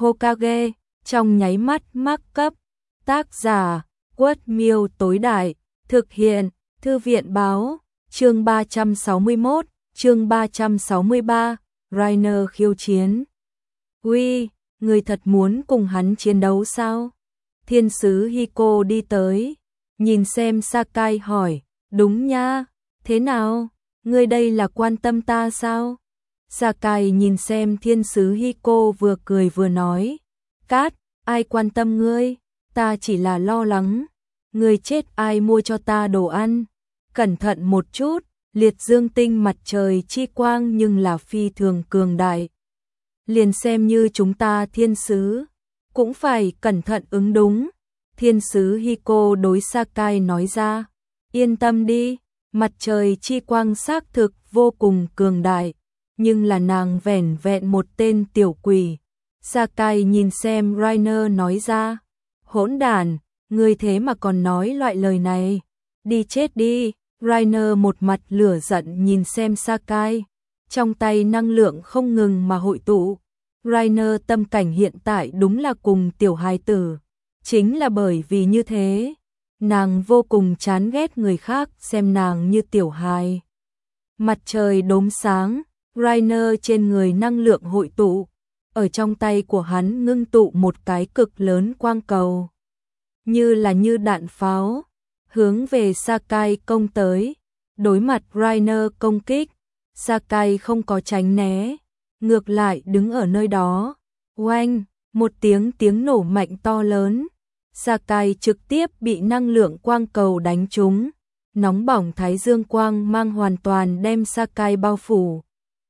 Hokage, trong nháy mắt mắc cấp. Tác giả, Quất Miêu tối đại, thực hiện, Thư viện báo, chương 361, chương 363, Reiner khiêu chiến. Uy, người thật muốn cùng hắn chiến đấu sao? Thiên sứ Hiko đi tới, nhìn xem Sakai hỏi, đúng nha, thế nào? Ngươi đây là quan tâm ta sao? Sakai nhìn xem thiên sứ Hiko vừa cười vừa nói, Cát, ai quan tâm ngươi, ta chỉ là lo lắng, ngươi chết ai mua cho ta đồ ăn, cẩn thận một chút, liệt dương tinh mặt trời chi quang nhưng là phi thường cường đại. Liền xem như chúng ta thiên sứ, cũng phải cẩn thận ứng đúng. Thiên sứ Hiko đối Sakai nói ra, yên tâm đi, mặt trời chi quang xác thực vô cùng cường đại, nhưng là nàng vẻn vẹn một tên tiểu quỷ. Sakai nhìn xem Reiner nói ra, hỗn đản, ngươi thế mà còn nói loại lời này, đi chết đi. Reiner một mặt lửa giận nhìn xem Sakai, trong tay năng lượng không ngừng mà hội tụ. Reiner tâm cảnh hiện tại đúng là cùng tiểu hài tử, chính là bởi vì như thế, nàng vô cùng chán ghét người khác xem nàng như tiểu hài. Mặt trời đốm sáng, Reiner trên người năng lượng hội tụ, ở trong tay của hắn ngưng tụ một cái cực lớn quang cầu, như đạn pháo, hướng về Sakai công tới. Đối mặt Reiner công kích, Sakai không có tránh né, ngược lại đứng ở nơi đó. Oanh, một tiếng nổ mạnh to lớn, Sakai trực tiếp bị năng lượng quang cầu đánh trúng, nóng bỏng thái dương quang mang hoàn toàn đem Sakai bao phủ.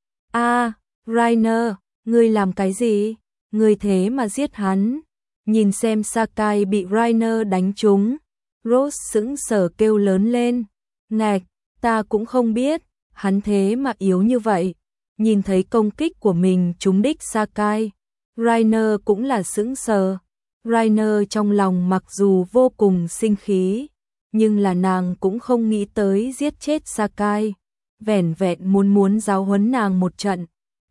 Reiner, ngươi làm cái gì? Ngươi thế mà giết hắn? Nhìn xem Sakai bị Reiner đánh trúng, Rose sững sờ kêu lớn lên, ngạch, ta cũng không biết, hắn thế mà yếu như vậy. Nhìn thấy công kích của mình trúng đích Sakai, Reiner cũng là sững sờ. Reiner trong lòng mặc dù vô cùng sinh khí, nhưng là nàng cũng không nghĩ tới giết chết Sakai, vẻn vẹn muốn giáo huấn nàng một trận.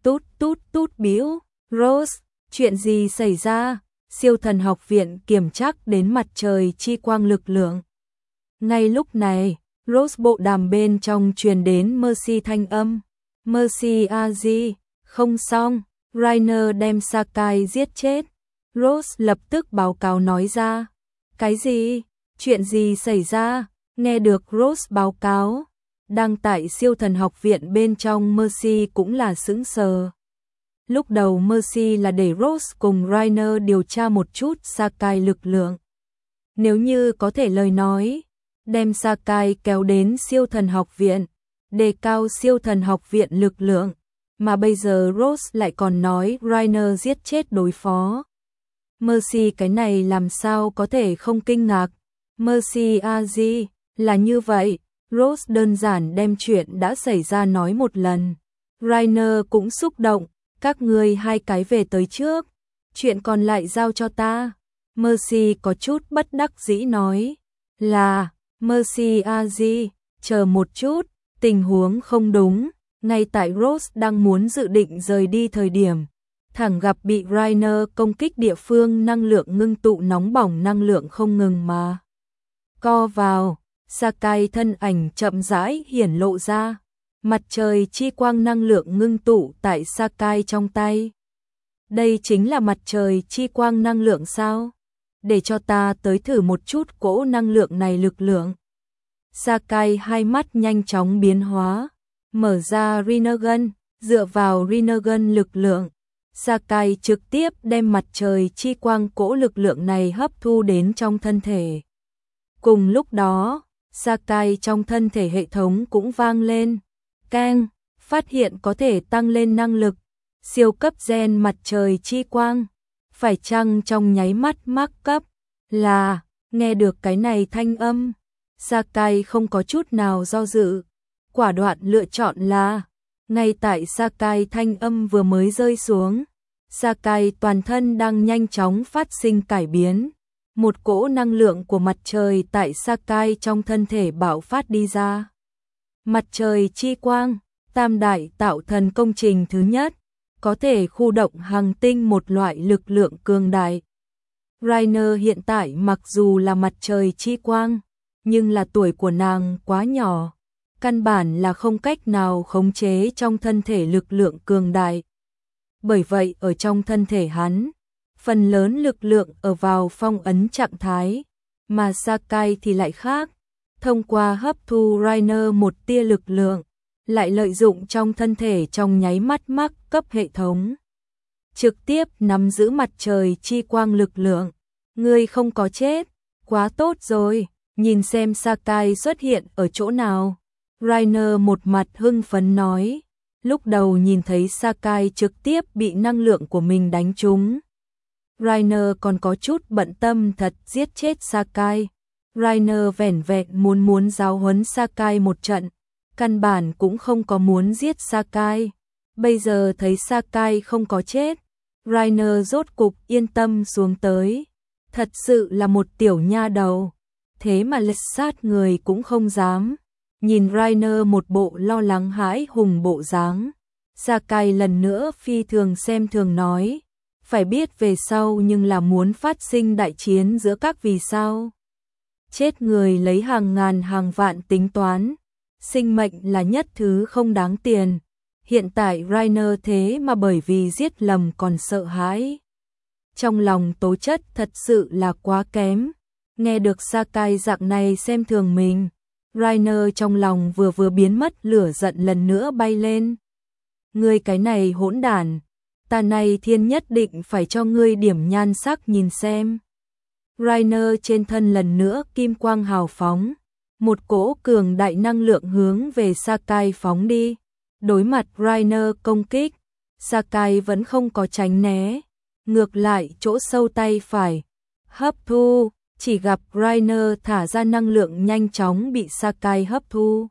Tút biếu, Rose, chuyện gì xảy ra? Siêu thần học viện kiểm trắc đến mặt trời chi quang lực lượng. Ngay lúc này, Rose bộ đàm bên trong truyền đến Mercy thanh âm. Mercy Aji, không xong, Reiner đem Sakai giết chết. Rose lập tức báo cáo nói ra. Cái gì? Chuyện gì xảy ra? Nghe được Rose báo cáo, đang tại siêu thần học viện bên trong Mercy cũng là sững sờ. Lúc đầu Mercy là để Rose cùng Reiner điều tra một chút Sakai lực lượng. Nếu như có thể lời nói, đem Sakai kéo đến siêu thần học viện, đề cao siêu thần học viện lực lượng, mà bây giờ Rose lại còn nói Reiner giết chết đối phó. Mercy cái này làm sao có thể không kinh ngạc. Mercy Aji, là như vậy, Rose đơn giản đem chuyện đã xảy ra nói một lần. Reiner cũng xúc động, các ngươi hai cái về tới trước, chuyện còn lại giao cho ta. Mercy có chút bất đắc dĩ nói, là, Mercy Aji, chờ một chút, tình huống không đúng. Ngay tại Rose đang muốn dự định rời đi thời điểm, thẳng gặp bị Reiner công kích địa phương năng lượng ngưng tụ nóng bỏng năng lượng không ngừng mà co vào. Sakai thân ảnh chậm rãi hiển lộ ra, mặt trời chi quang năng lượng ngưng tụ tại Sakai trong tay. Đây chính là mặt trời chi quang năng lượng sao? Để cho ta tới thử một chút cỗ năng lượng này lực lượng. Sakai hai mắt nhanh chóng biến hóa, mở ra Rinnegan, dựa vào Rinnegan lực lượng, Sakai trực tiếp đem mặt trời chi quang cỗ lực lượng này hấp thu đến trong thân thể. Cùng lúc đó, Sakai trong thân thể hệ thống cũng vang lên, keng, phát hiện có thể tăng lên năng lực, siêu cấp gen mặt trời chi quang, phải chăng trong nháy mắt mắc cấp, là, nghe được cái này thanh âm, Sakai không có chút nào do dự, quả đoạn lựa chọn là, ngay tại Sakai thanh âm vừa mới rơi xuống, Sakai toàn thân đang nhanh chóng phát sinh cải biến. Một cỗ năng lượng của mặt trời tại Sakai trong thân thể bạo phát đi ra. Mặt trời chi quang, tam đại tạo thần công trình thứ nhất, có thể khu động hành tinh một loại lực lượng cường đại. Rainer hiện tại mặc dù là mặt trời chi quang, nhưng là tuổi của nàng quá nhỏ, căn bản là không cách nào khống chế trong thân thể lực lượng cường đại. Bởi vậy ở trong thân thể hắn, phần lớn lực lượng ở vào phong ấn trạng thái, mà Sakai thì lại khác, thông qua hấp thu Rainer một tia lực lượng, lại lợi dụng trong thân thể trong nháy mắt mắc cấp hệ thống. Trực tiếp nắm giữ mặt trời chi quang lực lượng. Ngươi không có chết, quá tốt rồi, nhìn xem Sakai xuất hiện ở chỗ nào. Rainer một mặt hưng phấn nói, lúc đầu nhìn thấy Sakai trực tiếp bị năng lượng của mình đánh trúng. Rainer còn có chút bận tâm thật giết chết Sakai. Rainer vẻn vẹn muốn giáo huấn Sakai một trận, căn bản cũng không có muốn giết Sakai. Bây giờ thấy Sakai không có chết, Rainer rốt cục yên tâm xuống tới. Thật sự là một tiểu nha đầu, thế mà lật sát người cũng không dám. Nhìn Rainer một bộ lo lắng hãi hùng bộ dáng, Sakai lần nữa phi thường xem thường nói, phải biết về sau nhưng là muốn phát sinh đại chiến giữa các vì sao. Chết người lấy hàng ngàn hàng vạn tính toán, sinh mệnh là nhất thứ không đáng tiền. Hiện tại Rainer thế mà bởi vì giết lầm còn sợ hãi. Trong lòng tố chất thật sự là quá kém. Nghe được Sakai dạng này xem thường mình, Rainer trong lòng vừa biến mất lửa giận lần nữa bay lên. Ngươi cái này hỗn đản, ta này thiên nhất định phải cho ngươi điểm nhan sắc nhìn xem. Rainer trên thân lần nữa kim quang hào phóng, một cỗ cường đại năng lượng hướng về Sakai phóng đi. Đối mặt Rainer công kích, Sakai vẫn không có tránh né, ngược lại chỗ sâu tay phải hấp thu, chỉ gặp Rainer thả ra năng lượng nhanh chóng bị Sakai hấp thu.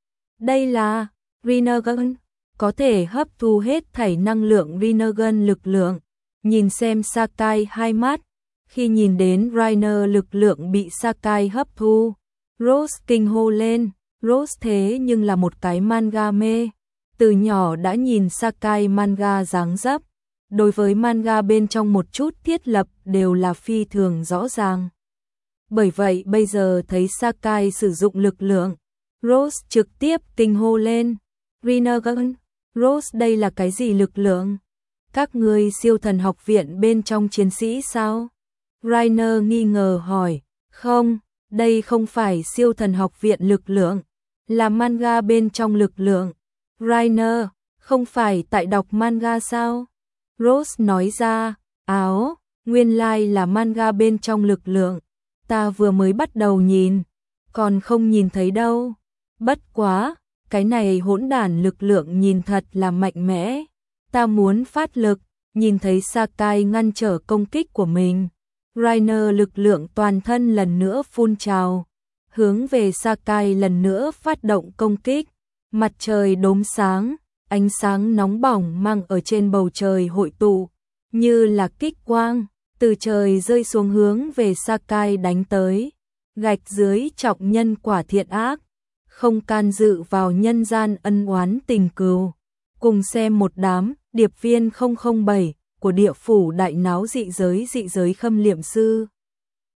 Đây là Rinnegan, có thể hấp thu hết thảy năng lượng Rinnegan lực lượng. Nhìn xem Sakai hai mắt, khi nhìn đến Rainer lực lượng bị Sakai hấp thu, Rose kinh hô lên. Rose thế nhưng là một cái manga mê, từ nhỏ đã nhìn Sakai manga dáng dấp, đối với manga bên trong một chút thiết lập đều là phi thường rõ ràng. Bởi vậy bây giờ thấy Sakai sử dụng lực lượng, Rose trực tiếp kinh hô lên. Rinnegan, Rose đây là cái gì lực lượng? Các ngươi siêu thần học viện bên trong chiến sĩ sao? Rainer nghi ngờ hỏi. Không, đây không phải siêu thần học viện lực lượng, là manga bên trong lực lượng. Rainer, không phải tại đọc manga sao? Rose nói ra, áo, nguyên lai là manga bên trong lực lượng. Ta vừa mới bắt đầu nhìn, còn không nhìn thấy đâu. Bất quá, cái này hỗn đản lực lượng nhìn thật là mạnh mẽ. Ta muốn phát lực, nhìn thấy Sakai ngăn trở công kích của mình. Rainer lực lượng toàn thân lần nữa phun trào, hướng về Sakai lần nữa phát động công kích. Mặt trời đốm sáng, ánh sáng nóng bỏng mang ở trên bầu trời hội tụ, như là kích quang, từ trời rơi xuống hướng về Sakai đánh tới. Gạch dưới trọng nhân quả thiện ác, không can dự vào nhân gian ân oán tình cừu. Cùng xem một đám điệp viên 007 của địa phủ đại náo dị giới khâm liệm sư.